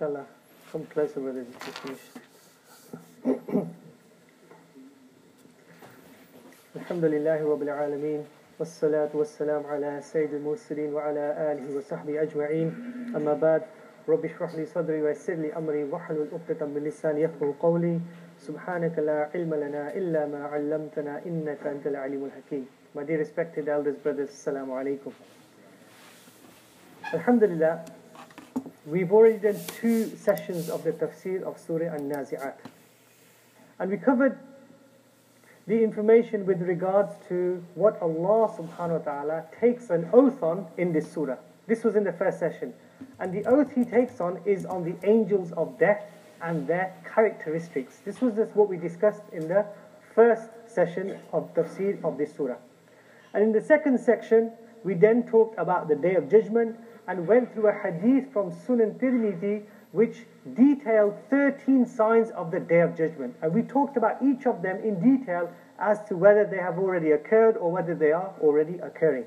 Inshallah, come closer, brothers, if you finish. Alhamdulillahi Rabbil Alameen. Wassalatu wassalamu ala Sayyidil Mursalin wa ala alihi wa sahbihi ajma'een. Amma ba'd. Rabbi shrah li sadri wa yassir li amri wahlul 'uqdatam min lisani yafqahu qawli. Subhanaka la ilma lana illa ma 'allamtana innaka antal alimul hakim. My dear respected elders, brothers, assalamu alaikum. Alhamdulillah, we've already done 2 sessions of the tafsir of Surah An-Nazi'at. And we covered the information with regards to what Allah subhanahu wa ta'ala takes an oath on in this surah. This was in the first session. And the oath he takes on is on the angels of death and their characteristics. This was just what we discussed in the first session of tafsir of this surah. And in the second section, we then talked about the Day of Judgment and went through a hadith from Sunan Tirmidhi which detailed 13 signs of the Day of Judgment. And we talked about each of them in detail as to whether they have already occurred or whether they are already occurring.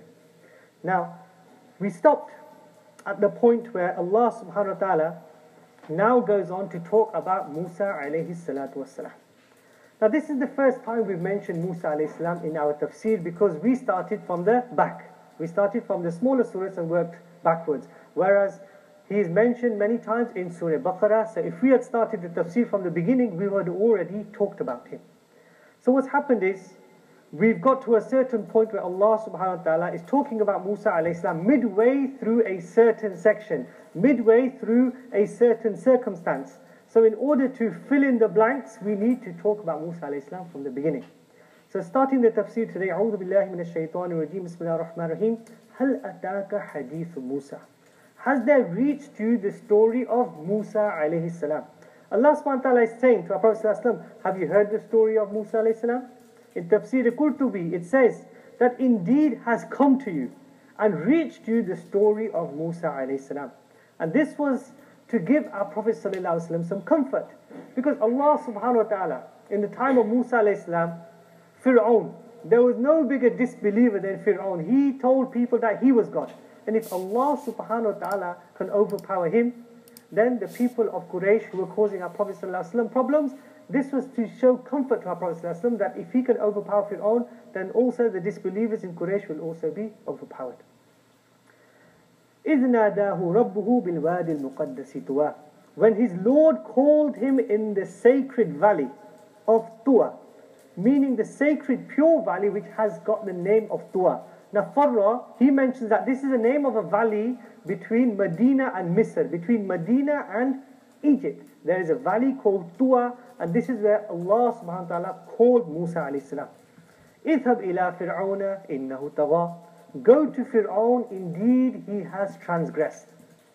Now, we stopped at the point where Allah subhanahu wa ta'ala now goes on to talk about Musa alayhi salatu wassalam. Now, this is the first time we've mentioned Musa alayhi salam in our tafsir because we started from the back. We started from the smaller surahs and worked backwards. Whereas he is mentioned many times in Surah Baqarah. So if we had started the tafsir from the beginning, we would have already talked about him. So what's happened is, we've got to a certain point where Allah subhanahu wa ta'ala is talking about Musa alayhi salam midway through a certain section, midway through a certain circumstance. So in order to fill in the blanks, we need to talk about Musa alayhi salam from the beginning. So starting the tafsir today, A'udhu billahi minash shaitanir rajeem, Bismillahir Rahmanir Rahim. Hal ataka hadithu Musa. Has there reached you the story of Musa alayhi salam? Allah subhanahu wa ta'ala is saying to our Prophet sallallahu alayhi wa sallam, have you heard the story of Musa alayhi salam? In Tafsir Qurtubi, it says that indeed has come to you and reached you the story of Musa alayhi salam. And this was to give our Prophet sallallahu alayhi wa sallam some comfort. Because Allah subhanahu wa ta'ala, in the time of Musa alayhi salam, Fir'aun, there was no bigger disbeliever than Fir'aun. He told people that he was God. And if Allah subhanahu wa ta'ala can overpower him, then the people of Quraysh who were causing our Prophet ﷺ problems, this was to show comfort to our Prophet ﷺ that if he can overpower Fir'aun, then also the disbelievers in Quraysh will also be overpowered. إِذْ نَادَاهُ رَبُّهُ بِالْوَادِ الْمُقَدَّسِ طُوَى. When his Lord called him in the sacred valley of Tuwa, meaning the sacred pure valley which has got the name of Tuwa. Now Farra, he mentions that this is the name of a valley between Medina and Misr, between Medina and Egypt. There is a valley called Tuwa, and this is where Allah subhanahu wa ta'ala called Musa alayhi salam. اذهب إلى فرعون إنه طغى. Go to Fir'aun, indeed he has transgressed.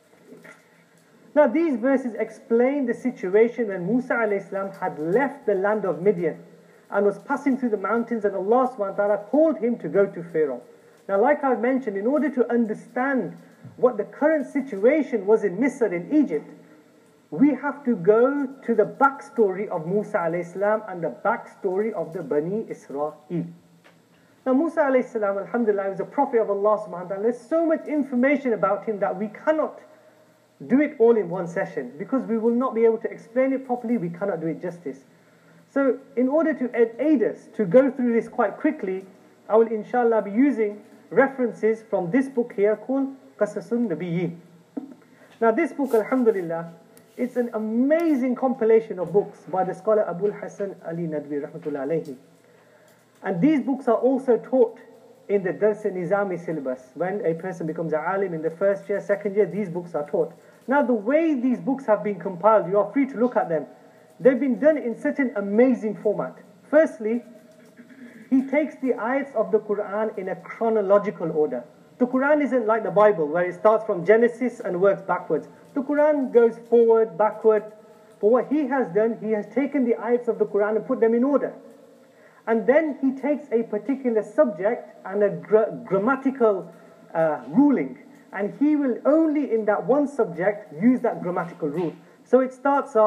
Now these verses explain the situation when Musa alayhi salam had left the land of Midian and was passing through the mountains, and Allah subhanahu wa ta'ala called him to go to Pharaoh. Now, like I've mentioned, in order to understand what the current situation was in Misr, in Egypt, we have to go to the backstory of Musa alayhi salam and the backstory of the Bani Israel. Now, Musa alayhi salam, alhamdulillah, was a prophet of Allah subhanahu wa ta'ala. There's so much information about him that we cannot do it all in one session because we will not be able to explain it properly. We cannot do it justice. So, in order to aid us to go through this quite quickly, I will inshallah be using references from this book here called Qasasun Nabiyyin. Now this book, alhamdulillah, it's an amazing compilation of books by the scholar Abul Hasan Ali Nadwi rahmatullah alayhi. And these books are also taught in the Dars Nizami syllabus. When a person becomes an alim in the first year, second year, these books are taught. Now the way these books have been compiled, you are free to look at them. They've been done in such an amazing format. Firstly, he takes the ayats of the Quran in a chronological order. The Quran isn't like the Bible where it starts from Genesis and works backwards. The Quran goes forward, backward. But what he has done, he has taken the ayats of the Quran and put them in order. And then he takes a particular subject and a grammatical ruling. And he will only in that one subject use that grammatical rule. So it starts off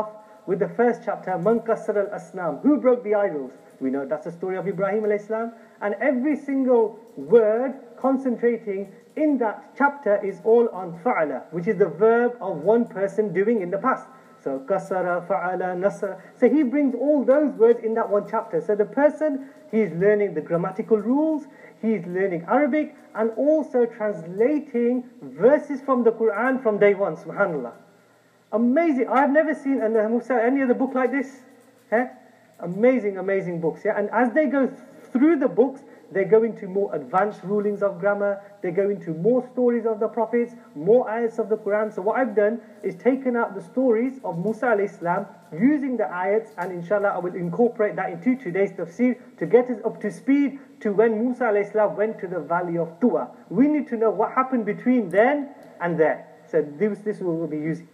with the first chapter, Man Kassar al-Asnam, who broke the idols? We know that's the story of Ibrahim alayhi salam. And every single word concentrating in that chapter is all on fa'ala, which is the verb of one person doing in the past. So kasara, fa'ala, nasara. So he brings all those words in that one chapter. So the person, he's learning the grammatical rules, he's learning Arabic, and also translating verses from the Quran from day one, subhanAllah. Amazing. I've never seen any other book like this. Amazing, amazing books. Yeah? And as they go through the books, they go into more advanced rulings of grammar, they go into more stories of the prophets, more ayats of the Quran. So what I've done is taken out the stories of Musa alayhi salam using the ayats, and inshallah I will incorporate that into today's tafsir to get us up to speed to when Musa alayhi salam went to the valley of Tuwa. We need to know what happened between then and there. So this will be using.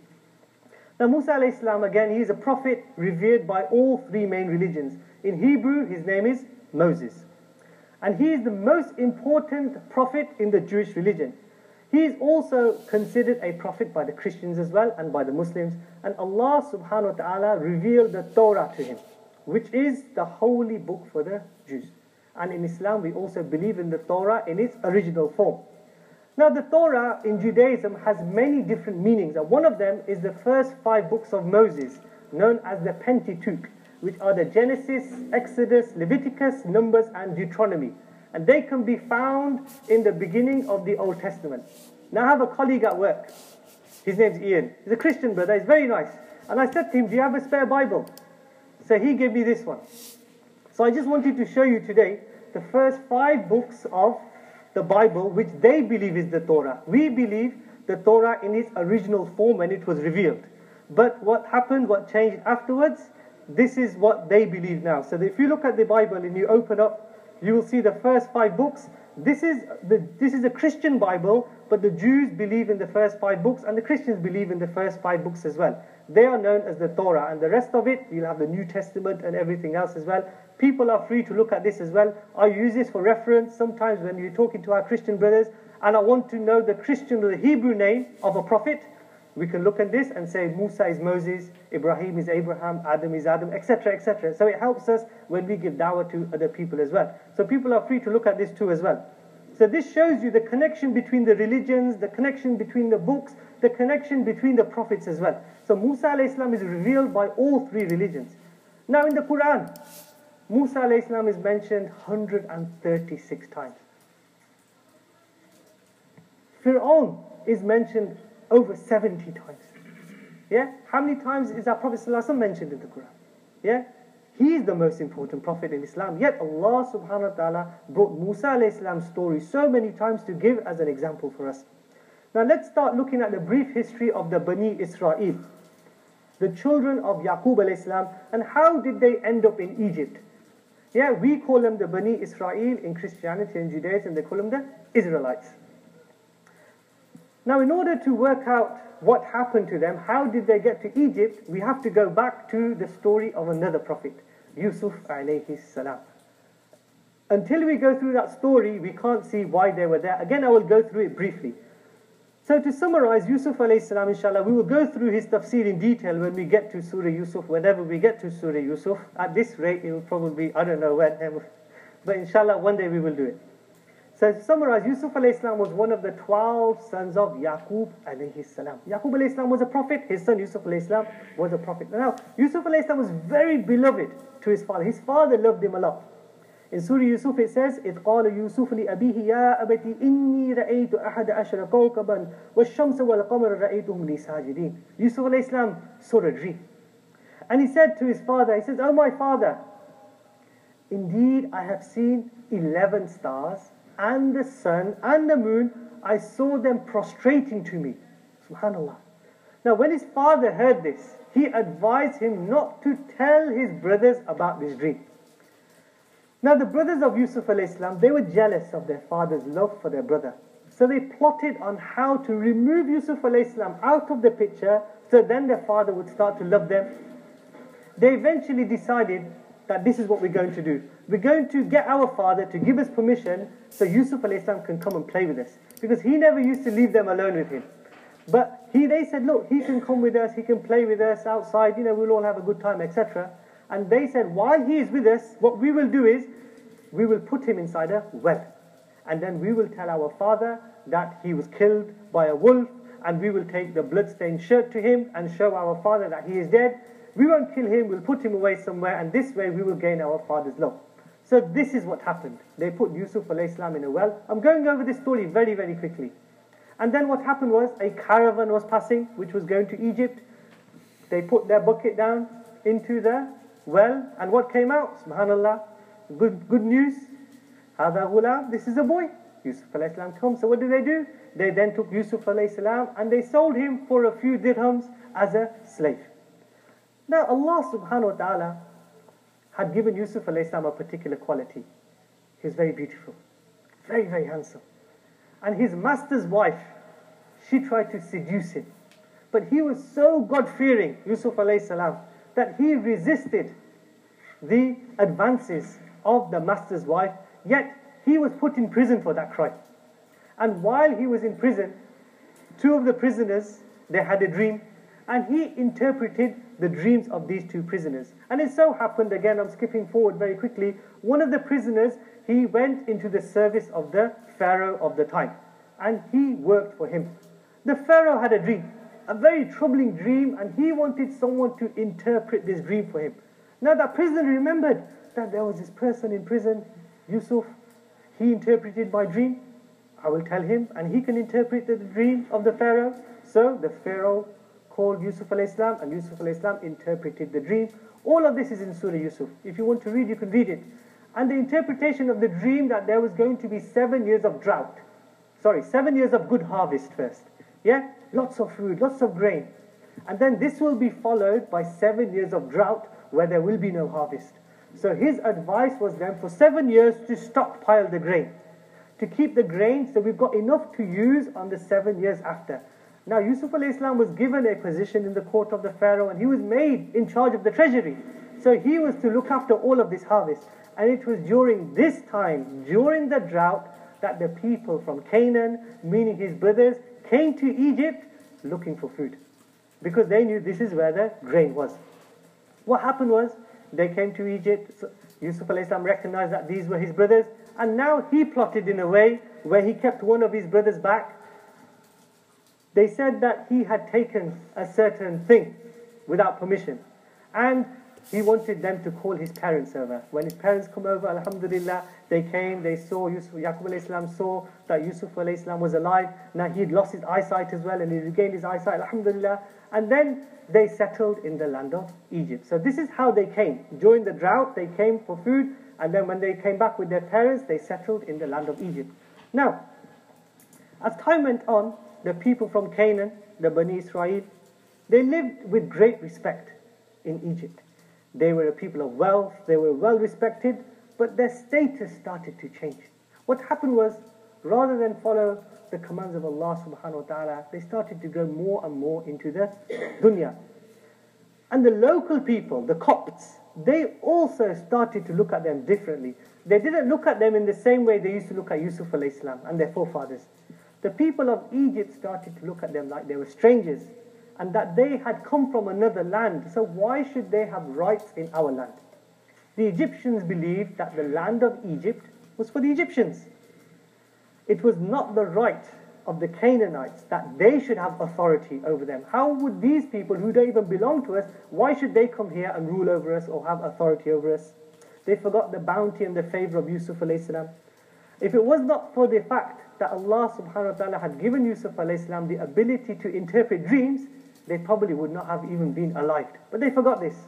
Now Musa alayhi salam, again, he is a prophet revered by all three main religions. In Hebrew, his name is Moses. And he is the most important prophet in the Jewish religion. He is also considered a prophet by the Christians as well and by the Muslims. And Allah subhanahu wa ta'ala revealed the Torah to him, which is the holy book for the Jews. And in Islam, we also believe in the Torah in its original form. Now the Torah in Judaism has many different meanings. And one of them is the first 5 books of Moses, known as the Pentateuch, which are the Genesis, Exodus, Leviticus, Numbers, and Deuteronomy. And they can be found in the beginning of the Old Testament. Now I have a colleague at work. His name's Ian. He's a Christian brother. He's very nice. And I said to him, do you have a spare Bible? So he gave me this one. So I just wanted to show you today the first 5 books of the Bible, which they believe is the Torah. We believe the Torah in its original form when it was revealed. But what happened, what changed afterwards, this is what they believe now. So if you look at the Bible and you open up, you will see the first 5 books. This is a Christian Bible, but the Jews believe in the first 5 books, and the Christians believe in the first 5 books as well. They are known as the Torah, and the rest of it, you'll have the New Testament and everything else as well. People are free to look at this as well. I use this for reference sometimes when you're talking to our Christian brothers, and I want to know the Christian or the Hebrew name of a prophet. We can look at this and say Musa is Moses, Ibrahim is Abraham, Adam is Adam, etc., etc. So it helps us when we give dawah to other people as well. So people are free to look at this too as well. So this shows you the connection between the religions, the connection between the books, the connection between the prophets as well. So Musa alayhi salam is revealed by all 3 religions. Now in the Quran, Musa alayhi salam is mentioned 136 times. Fir'aun is mentioned over 70 times. Yeah? How many times is our Prophet ﷺ mentioned in the Quran? Yeah? He is the most important prophet in Islam. Yet Allah subhanahu wa ta'ala brought Musa alayhi salam's story so many times to give as an example for us. Now let's start looking at the brief history of the Bani Israel, the children of Yaqub alayhi salam, and how did they end up in Egypt? Yeah, we call them the Bani Israel in Christianity and Judaism, they call them the Israelites. Now in order to work out what happened to them, how did they get to Egypt, we have to go back to the story of another prophet, Yusuf alayhi salam. Until we go through that story, we can't see why they were there. Again, I will go through it briefly. So to summarize, Yusuf alayhi salam, inshallah, we will go through his tafsir in detail when we get to Surah Yusuf, whenever we get to Surah Yusuf. At this rate, it will probably, I don't know when, but inshallah, one day we will do it. So to summarize, Yusuf alayhi salam was one of the 12 sons of Yaqub alayhi salam. Yaqub alayhi salam was a prophet, his son Yusuf alayhi salam was a prophet. Now, Yusuf alayhi salam was very beloved to his father. His father loved him a lot. In Surah Yusuf it says, إِذْ قَالَ يُوسُفُ لِأَبِيهِ يَا أَبَتِ إِنِّي رَأَيْتُ أَحَدَ عَشَرَ كَوْكَبًا وَالشَّمْسَ وَالْقَمَرَ رَأَيْتُهُمْ لِي سَاجِدِينَ. Yusuf alayhi salam saw a dream. And he said to his father, he says, "Oh my father, indeed I have seen 11 stars, and the sun and the moon, I saw them prostrating to me." Subhanallah. Now when his father heard this, he advised him not to tell his brothers about this dream. Now the brothers of Yusuf alayhi salam, they were jealous of their father's love for their brother. So they plotted on how to remove Yusuf alayhi salam out of the picture, so then their father would start to love them. They eventually decided that this is what we're going to do. We're going to get our father to give us permission so Yusuf alayhi salam can come and play with us. Because he never used to leave them alone with him. But they said, look, he can come with us, he can play with us outside, we'll all have a good time, etc. And they said, while he is with us, what we will do is, we will put him inside a well. And then we will tell our father that he was killed by a wolf, and we will take the bloodstained shirt to him and show our father that he is dead. We won't kill him, we'll put him away somewhere, and this way we will gain our father's love. So this is what happened. They put Yusuf alayhi salam in a well. I'm going over this story very, very quickly. And then what happened was, a caravan was passing, which was going to Egypt. They put their bucket down into the well, and what came out? Subhanallah, good news. Hada ghulam, this is a boy. Yusuf alayhi salam comes. So what did? They then took Yusuf alayhi salam and they sold him for a few dirhams as a slave. Now Allah subhanahu wa ta'ala had given Yusuf alayhi salam a particular quality. He was very beautiful, very, very handsome. And his master's wife, she tried to seduce him. But he was so God-fearing, Yusuf alayhi salam, that he resisted the advances of the master's wife, yet he was put in prison for that crime. And while he was in prison, two of the prisoners, they had a dream, and he interpreted the dreams of these two prisoners. And it so happened, again I'm skipping forward very quickly, one of the prisoners, he went into the service of the Pharaoh of the time, and he worked for him. The Pharaoh had a dream, a very troubling dream, and he wanted someone to interpret this dream for him. Now that prisoner remembered that there was this person in prison, Yusuf, he interpreted my dream. I will tell him, and he can interpret the dream of the Pharaoh. So the Pharaoh called Yusuf alayhi salam, and Yusuf alayhi salam interpreted the dream. All of this is in Surah Yusuf. If you want to read, you can read it. And the interpretation of the dream, that there was going to be 7 years of drought. 7 years of good harvest first. Yeah? Lots of food, lots of grain. And then this will be followed by 7 years of drought where there will be no harvest. So his advice was then for 7 years to stockpile the grain, to keep the grain so we've got enough to use on the 7 years after. Now Yusuf alayhi salam was given a position in the court of the Pharaoh, and he was made in charge of the treasury. So he was to look after all of this harvest. And it was during this time, during the drought, that the people from Canaan, meaning his brothers, came to Egypt looking for food, because they knew this is where the grain was. What happened was, they came to Egypt. So Yusuf alayhi salam recognized that these were his brothers, and now he plotted in a way where he kept one of his brothers back. They said that he had taken a certain thing without permission, and he wanted them to call his parents over. When his parents come over, alhamdulillah, they came, they saw Yaqub alayhi salam saw that Yusuf alayhi salam was alive. Now he had lost his eyesight as well, and he regained his eyesight, alhamdulillah. And then they settled in the land of Egypt. So this is how they came. During the drought, they came for food, and then when they came back with their parents, they settled in the land of Egypt. Now, as time went on, the people from Canaan, the Bani Israel, they lived with great respect in Egypt. They were a people of wealth, they were well respected, but their status started to change. What happened was, rather than follow the commands of Allah subhanahu wa ta'ala, they started to go more and more into the dunya. And the local people, the Copts, they also started to look at them differently. They didn't look at them in the same way they used to look at Yusuf alayhi salam and their forefathers. The people of Egypt started to look at them like they were strangers, and that they had come from another land, so why should they have rights in our land? The Egyptians believed that the land of Egypt was for the Egyptians. It was not the right of the Canaanites that they should have authority over them. How would these people who don't even belong to us, why should they come here and rule over us or have authority over us? They forgot the bounty and the favor of Yusuf alayhi salam. If it was not for the fact that Allah subhanahu wa ta'ala had given Yusuf alayhi salam the ability to interpret dreams, they probably would not have even been alive. But they forgot this.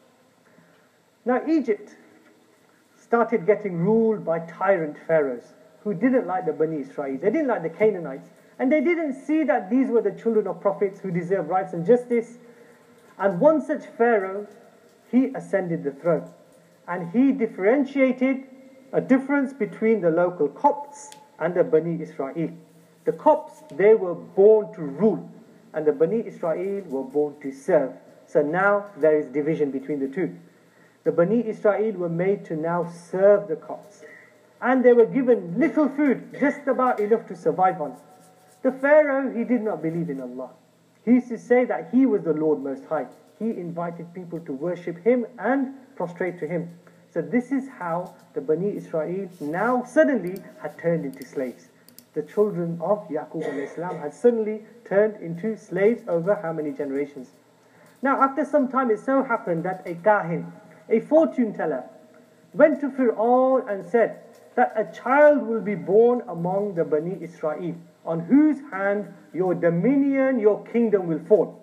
Now Egypt started getting ruled by tyrant pharaohs who didn't like the Bani Israel. They didn't like the Canaanites. And they didn't see that these were the children of prophets who deserve rights and justice. And one such pharaoh, he ascended the throne. And he differentiated a difference between the local Copts and the Bani Israel. The Copts, they were born to rule, and the Bani Israel were born to serve. So now there is division between the two. The Bani Israel were made to now serve the Copts, and they were given little food, just about enough to survive on. The Pharaoh, he did not believe in Allah. He used to say that he was the Lord Most High. He invited people to worship him and prostrate to him. So this is how the Bani Israel now suddenly had turned into slaves. The children of Yaqub alayhi salam had suddenly turned into slaves over how many generations? Now after some time it so happened that a kahin, a fortune teller, went to Fir'aun and said that a child will be born among the Bani Israel, on whose hand your dominion, your kingdom will fall.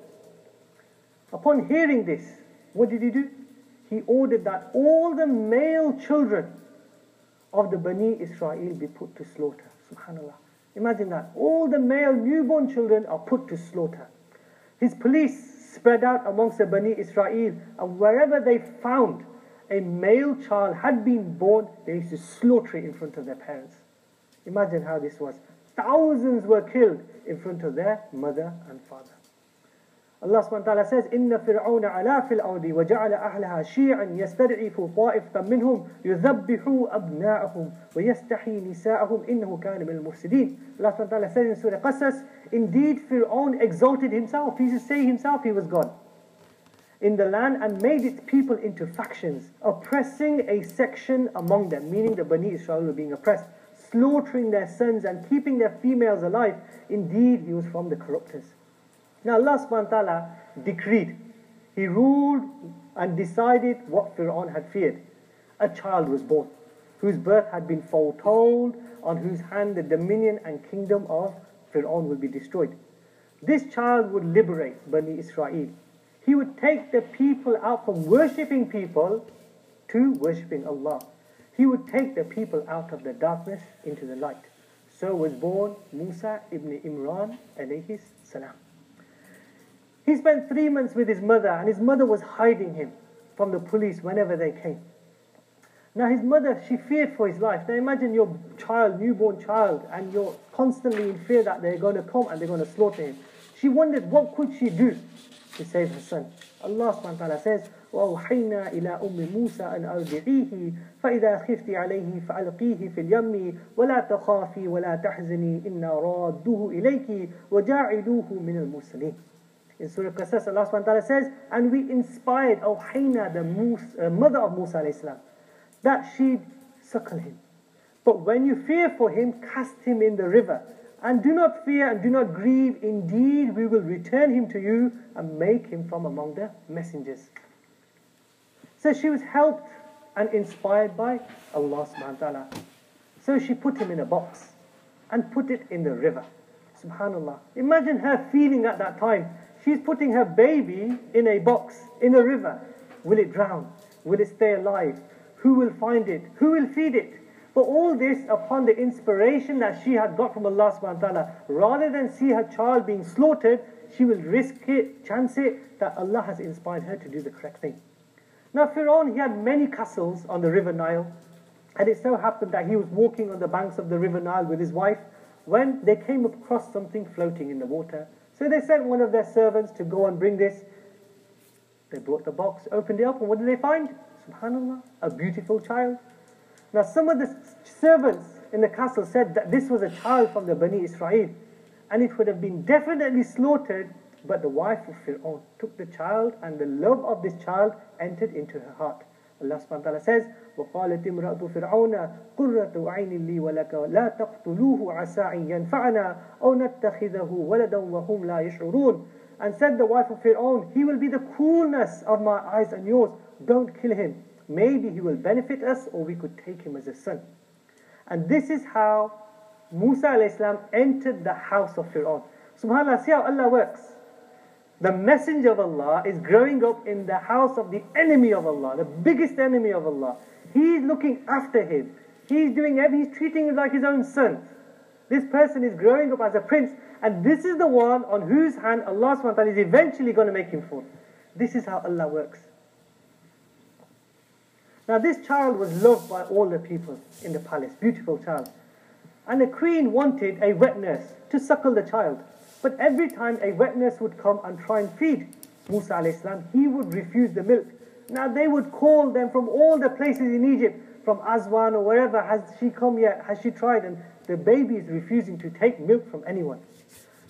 Upon hearing this, what did he do? He ordered that all the male children of the Bani Israel be put to slaughter. Subhanallah. Imagine that. All the male newborn children are put to slaughter. His police spread out amongst the Bani Israel, and wherever they found a male child had been born, they used to slaughter it in front of their parents. Imagine how this was. Thousands were killed in front of their mother and father. Allah subhanahu wa ta'ala says, إِنَّ فِرْعَوْنَ عَلَا فِي الْأَرْضِ وَجَعَلَ أَهْلَهَا شِيعًا يَسْتَضْعِفُ طَائِفَةً مِّنْهُمْ يُذَبِّحُ أَبْنَاءَهُمْ وَيَسْتَحْيِي نِسَاءَهُمْ إِنَّهُ كَانَ مِنَ الْمُفْسِدِينَ. Allah subhanahu wa ta'ala says in Surah Qasas, indeed Fir'aun exalted himself, he used to say himself he was God, in the land and made its people into factions, oppressing a section among them, meaning the Bani Israel were being oppressed, slaughtering their sons and keeping their females alive. Indeed, he was from the corrupters. Now Allah subhanahu wa ta'ala decreed, He ruled and decided what Fir'aun had feared. A child was born, whose birth had been foretold, on whose hand the dominion and kingdom of Fir'aun would be destroyed. This child would liberate Bani Israel. He would take the people out from worshipping people to worshipping Allah. He would take the people out of the darkness into the light. So was born Musa ibn Imran alayhi salam. He spent 3 months with his mother, and his mother was hiding him from the police whenever they came. Now his mother, she feared for his life. Now imagine your child, newborn child, and you're constantly in fear that they're going to come and they're going to slaughter him. She wondered what could she do to save her son. Allah subhanahu wa ta'ala says, وَأَوْحَيْنَا إِلَىٰ أُمِّ مُوسَىٰ أَنْ أَرْضِعِيهِ فَإِذَا خِفْتِ عَلَيْهِ فَأَلْقِيهِ فِي الْيَمِّ وَلَا تَخَافِي وَلَا تَحْزَنِي إِنَّا رَادُّهُ إِلَيْكِ وَجَاعِلُوهُ مِنَ الْمُرْسَلِينَ. In Surah Qasas, Allah subhanahu wa ta'ala says, and we inspired Awhayna, the mother of Musa alayhi salam, that she'd suckle him. But when you fear for him, cast him in the river. And do not fear and do not grieve. Indeed, we will return him to you and make him from among the messengers. So she was helped and inspired by Allah subhanahu wa ta'ala. So she put him in a box and put it in the river. Subhanallah. Imagine her feeling at that time. She's putting her baby in a box, in a river. Will it drown? Will it stay alive? Who will find it? Who will feed it? But all this upon the inspiration that she had got from Allah subhanahu wa ta'ala. Rather than see her child being slaughtered, she will risk it, chance it, that Allah has inspired her to do the correct thing. Now Fir'aun, he had many castles on the river Nile. And it so happened that he was walking on the banks of the river Nile with his wife when they came across something floating in the water. So they sent one of their servants to go and bring this. They brought the box, opened it up, and what did they find? Subhanallah, a beautiful child. Now some of the servants in the castle said that this was a child from the Bani Israel, and it would have been definitely slaughtered, but the wife of Fir'aun took the child, and the love of this child entered into her heart. Allah subhanahu wa ta'ala says, وَقَالَتِ إِمْرَأَةُ فِرْعَوْنَ قُرَّةُ عَيْنٍ لِي وَلَكَ لَا تَقْتُلُوهُ عَسَىٰ أَن يَنْفَعَنَا أَوْ نَتَّخِذَهُ وَلَدًا وَهُمْ لَا يَشْعُرُونَ. And said the wife of Fir'aun, he will be the coolness of my eyes and yours. Don't kill him. Maybe he will benefit us, or we could take him as a son. And this is how Musa alayhi salam entered the house of Fir'aun. SubhanAllah, see how Allah works. The messenger of Allah is growing up in the house of the enemy of Allah, the biggest enemy of Allah. He's looking after him. He's treating him like his own son. This person is growing up as a prince, and this is the one on whose hand Allah subhanahu wa ta'ala is eventually going to make him fall. This is how Allah works. Now this child was loved by all the people in the palace, beautiful child. And the queen wanted a wet nurse to suckle the child. But every time a wet nurse would come and try and feed Musa alayhi salam, he would refuse the milk. Now they would call them from all the places in Egypt, from Aswan or wherever, has she come yet, has she tried? And the baby is refusing to take milk from anyone.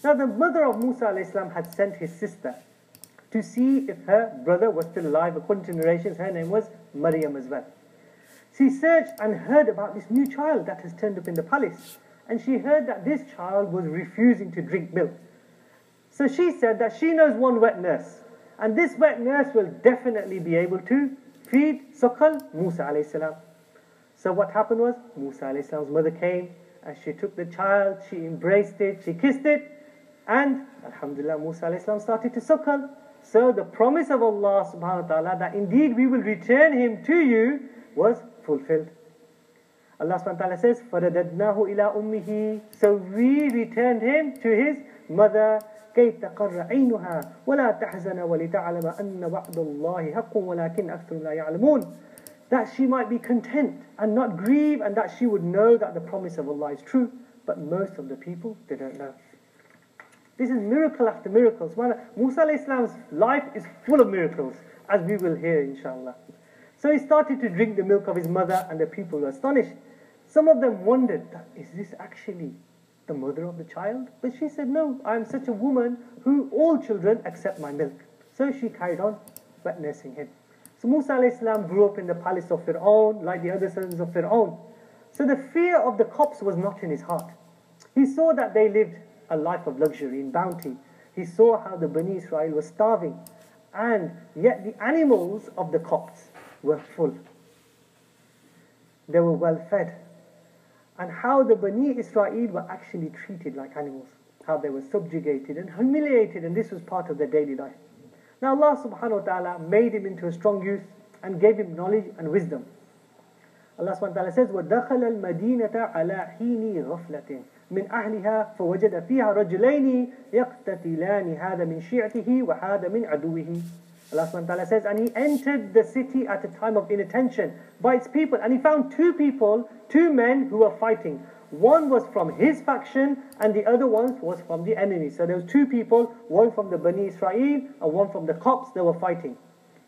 Now the mother of Musa alayhi salam had sent his sister to see if her brother was still alive. According to narrations, her name was Maryam as well. She searched and heard about this new child that has turned up in the palace. And she heard that this child was refusing to drink milk. So she said that she knows one wet nurse. And this wet nurse will definitely be able to feed, suckle Musa alayhi salam. So what happened was, Musa alayhi salam's mother came and she took the child, she embraced it, she kissed it. And alhamdulillah, Musa alayhi salam started to suckle. So the promise of Allah subhanahu wa ta'ala that indeed we will return him to you was fulfilled. Allah subhanahu wa ta'ala says, فَرَدَدْنَاهُ إِلَىٰ أُمِّهِ So we returned him to his mother. كَيْ تَقَرَّ عَيْنُهَا وَلَا تَحْزَنَ وَلِتَعْلَمَ أَنَّ وَعْدَ اللَّهِ حَقٌّ وَلَكِنْ أَكْثَرُهُمْ لَا يَعْلَمُونَ That she might be content and not grieve, and that she would know that the promise of Allah is true. But most of the people, they don't know. This is miracle after miracle. Musa alayhi salam's life is full of miracles, as we will hear inshallah. So he started to drink the milk of his mother, and the people were astonished. Some of them wondered, is this actually the mother of the child? But she said, no, I am such a woman who all children accept my milk. So she carried on wet nursing him. So Musa alayhi salam grew up in the palace of Fir'aun, like the other sons of Fir'aun. So the fear of the Copts was not in his heart. He saw that they lived a life of luxury and bounty. He saw how the Bani Israel was starving, and yet the animals of the Copts were full. They were well fed. And how the Bani Israel were actually treated like animals. How they were subjugated and humiliated, and this was part of their daily life. Now Allah subhanahu wa ta'ala made him into a strong youth and gave him knowledge and wisdom. Allah subhanahu wa ta'ala says, وَدَخَلَ الْمَدِينَةَ عَلَى حِينِ غَفْلَةٍ مِنْ أَهْلِهَا فَوَجَدَ فِيهَا رَجُلَيْنِ يَقْتَتِلَانِ هَذَا مِنْ شِيعَتِهِ وَهَذَا مِنْ عَدُوِّهِ Allah subhanahu wa ta'ala says, and he entered the city at a time of inattention by its people, and he found two men who were fighting. One was from his faction and the other one was from the enemy. So there was two people, one from the Bani Israel and one from the Copts. They were fighting.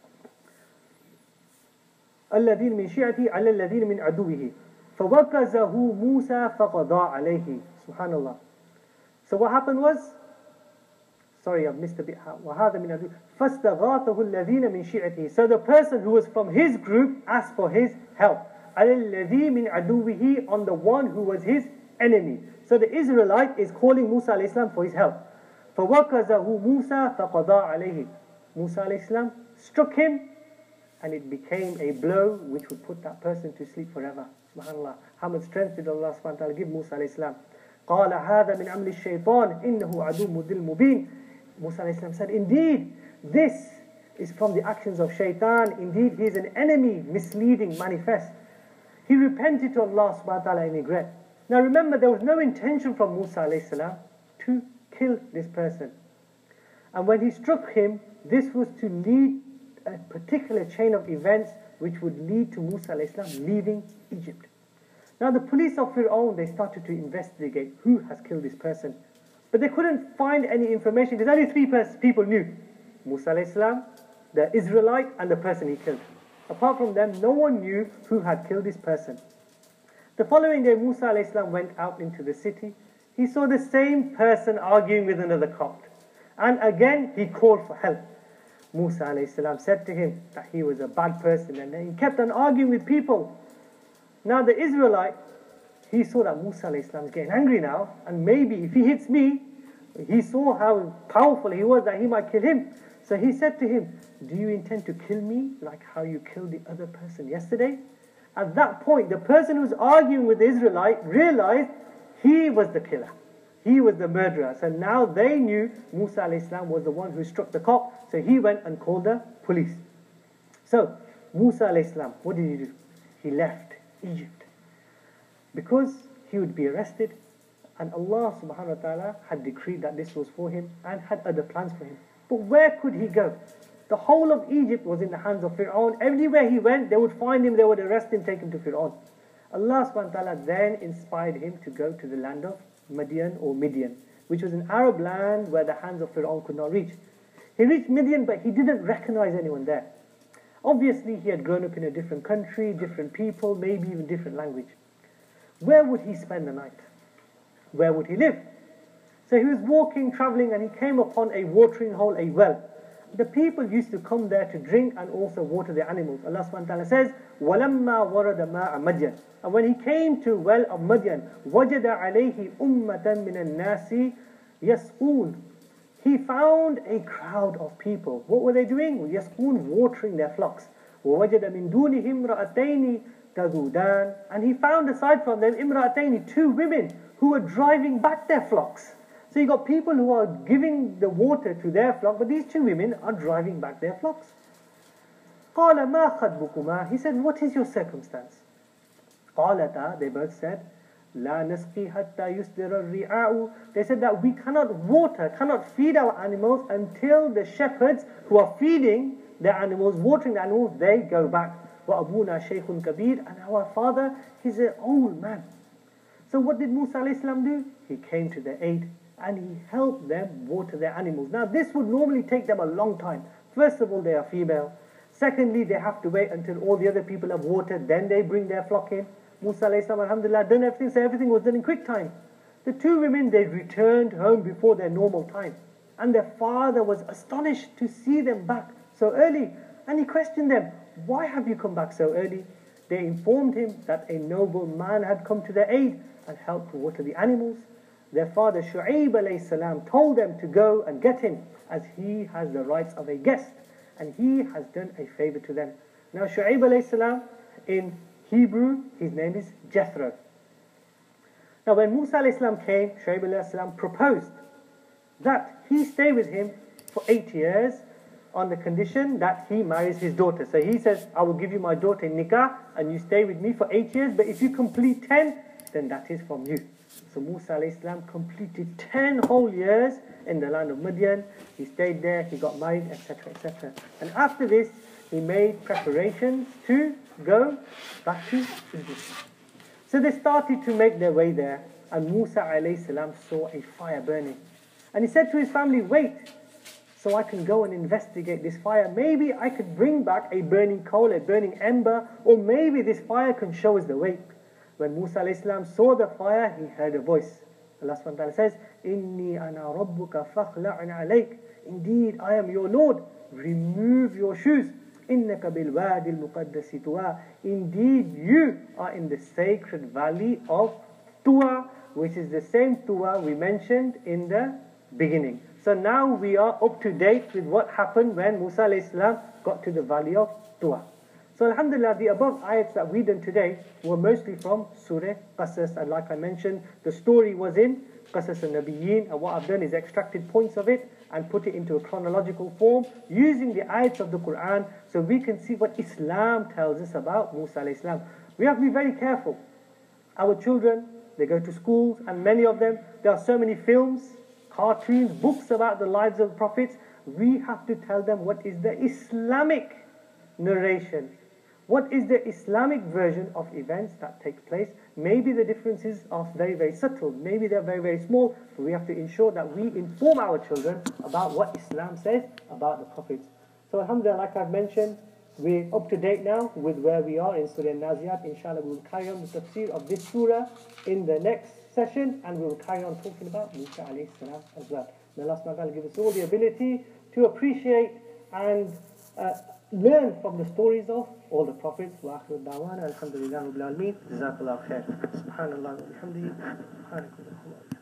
الَّذِينَ مِنْ شِيعَتِهِ عَلَى الَّذِينَ مِنْ عَدُوِّهِ فَوَكَزَهُ مُوسَى فَقَضَى عَلَيْهِ Subhanallah. So what happened was, sorry, I've missed a bit. وَهَذَا مِنْ عَدُوِّهِ فَاسْتَغَاثَهُ الَّذِينَ مِنْ شِيعَتِهِ So the person who was from his group asked for his help. عَلَى الَّذِي مِنْ عَدُوِّهِ On the one who was his enemy. So the Israelite is calling Musa alayhi salam for his help. فَوَكَزَهُ مُوسَى فَقَضَى عَلَيْهِ Musa alayhi salam struck him, and it became a blow which would put that person to sleep forever. SubhanAllah. How much strength did Allah subhanahu wa ta'ala give Musa alayhi salam? قَالَ هَذَا مِنْ عَمْلِ الشَّيْطَانِ إِنَّهُ عَدُوٌّ مُضِلٌّ مُبِينٌ Musa alayhi salam said, indeed, this is from the actions of shaitan. Indeed, he is an enemy, misleading, manifest. He repented to Allah subhanahu wa ta'ala in regret. Now remember, there was no intention from Musa alayhi salam to kill this person. And when he struck him, this was to lead a particular chain of events which would lead to Musa alayhi salam leaving Egypt. Now the police of Fir'aun, they started to investigate who has killed this person. But they couldn't find any information because only three people knew. Musa alayhi salam, the Israelite, and the person he killed. Apart from them, no one knew who had killed this person. The following day, Musa alayhi salam went out into the city. He saw the same person arguing with another Copt. And again, he called for help. Musa alayhi salam said to him that he was a bad person, and he kept on arguing with people. Now the Israelite, he saw that Musa alayhi salam is getting angry now, and maybe if he hits me, he saw how powerful he was that he might kill him. So he said to him, do you intend to kill me like how you killed the other person yesterday? At that point, the person who was arguing with the Israelite realized he was the killer. He was the murderer. So now they knew Musa alayhi salam was the one who struck the Copt. So he went and called the police. So Musa alayhi salam, what did he do? He left Egypt because he would be arrested, and Allah subhanahu wa ta'ala had decreed that this was for him and had other plans for him. But where could he go? The whole of Egypt was in the hands of Fir'aun. Everywhere he went, they would find him, they would arrest him, take him to Fir'aun. Allah subhanahu wa ta'ala then inspired him to go to the land of Midian, which was an Arab land where the hands of Fir'aun could not reach. He reached Midian, but he didn't recognize anyone there. Obviously, he had grown up in a different country, different people, maybe even different language. Where would he spend the night? Where would he live? So he was walking, traveling, and he came upon a watering hole, a well. The people used to come there to drink and also water their animals. Allah subhanahu wa ta'ala says, وَلَمَّا وَرَدَ مَاءَ مَدْيَنَ. And when he came to well of Madian, وَجَدَ عَلَيْهِ أُمَّةً مِّنَ النَّاسِ يَسْقُونَ. He found a crowd of people. What were they doing? يَسْقُونَ, watering their flocks. وَوَجَدَ مِن دُونِهِمْ رَأَتَيْنِ تَذُودَانِ. And he found aside from them, إِمْرَأَتَيْنِ, two women who were driving back their flocks. So you got people who are giving the water to their flock, but these two women are driving back their flocks. قَالَ مَا خَطْبُكُمَا. He said, what is your circumstance? قَالَتَا, they both said, لَا نَسْقِي حَتَّى يُسْدِرَ الرِّعَاءُ. They said that we cannot water, cannot feed our animals until the shepherds who are feeding their animals, watering the animals, they go back. وَأَبُونَا شَيْخٌ كَبِيرٌ. And our father, he's an old man. So what did Musa alayhi salam do? He came to their aid and he helped them water their animals. Now this would normally take them a long time. First of all, they are female. Secondly, they have to wait until all the other people have watered, then they bring their flock in. Musa alayhi salam, alhamdulillah, done everything, so everything was done in quick time. The two women, they returned home before their normal time. And their father was astonished to see them back so early. And he questioned them, why have you come back so early? They informed him that a noble man had come to their aid and helped to water the animals. Their father Shu'aib alayhi salam told them to go and get him, as he has the rights of a guest and he has done a favor to them. Now Shu'aib alayhi salam, in Hebrew, his name is Jethro. Now when Musa alayhi salam came, Shu'aib alayhi salam proposed that he stay with him for 8 years on the condition that he marries his daughter. So he says, I will give you my daughter in nikah and you stay with me for 8 years, but if you complete 10, then that is from you. So Musa alayhi salam completed 10 whole years in the land of Midian. He stayed there, he got married, etc., etc. And after this, he made preparations to go back to Egypt. So they started to make their way there, and Musa alayhi salam saw a fire burning. And he said to his family, wait, so I can go and investigate this fire. Maybe I could bring back a burning coal, a burning ember, or maybe this fire can show us the way. When Musa alayhi salam saw the fire, he heard a voice. Allah subhanahu wa ta'ala says, Inni ana rabbuka fakhla'an alayk. Indeed, I am your Lord. Remove your shoes. Innaka bil wadi al-muqaddasi tuwa. Indeed, you are in the sacred valley of Tuwa, which is the same Tuwa we mentioned in the beginning. So now we are up to date with what happened when Musa alayhi salam got to the valley of Tuwa. So alhamdulillah, the above ayats that we done today were mostly from Surah Qasas. And like I mentioned, the story was in Qasas al-Nabiyyin. And what I've done is extracted points of it and put it into a chronological form using the ayats of the Quran so we can see what Islam tells us about Musa alayhi salam. We have to be very careful. Our children, they go to schools, and many of them, there are so many films, cartoons, books about the lives of the prophets. We have to tell them what is the Islamic narration. What is the Islamic version of events that take place? Maybe the differences are very, very subtle. Maybe they're very, very small. But we have to ensure that we inform our children about what Islam says about the prophets. So alhamdulillah, like I've mentioned, we're up to date now with where we are in Surah Naziat. Inshallah, we will carry on the tafsir of this surah in the next session, and we will carry on talking about Musa alayhi salam as well. May Allah subhanahu wa ta'ala give us all the ability to appreciate and learn from the stories of all the prophets. Wa akhiru da'wana alhamdulillahi rabbil alameen. Jazakallahu khair. Subhanallah wa bihamdihi.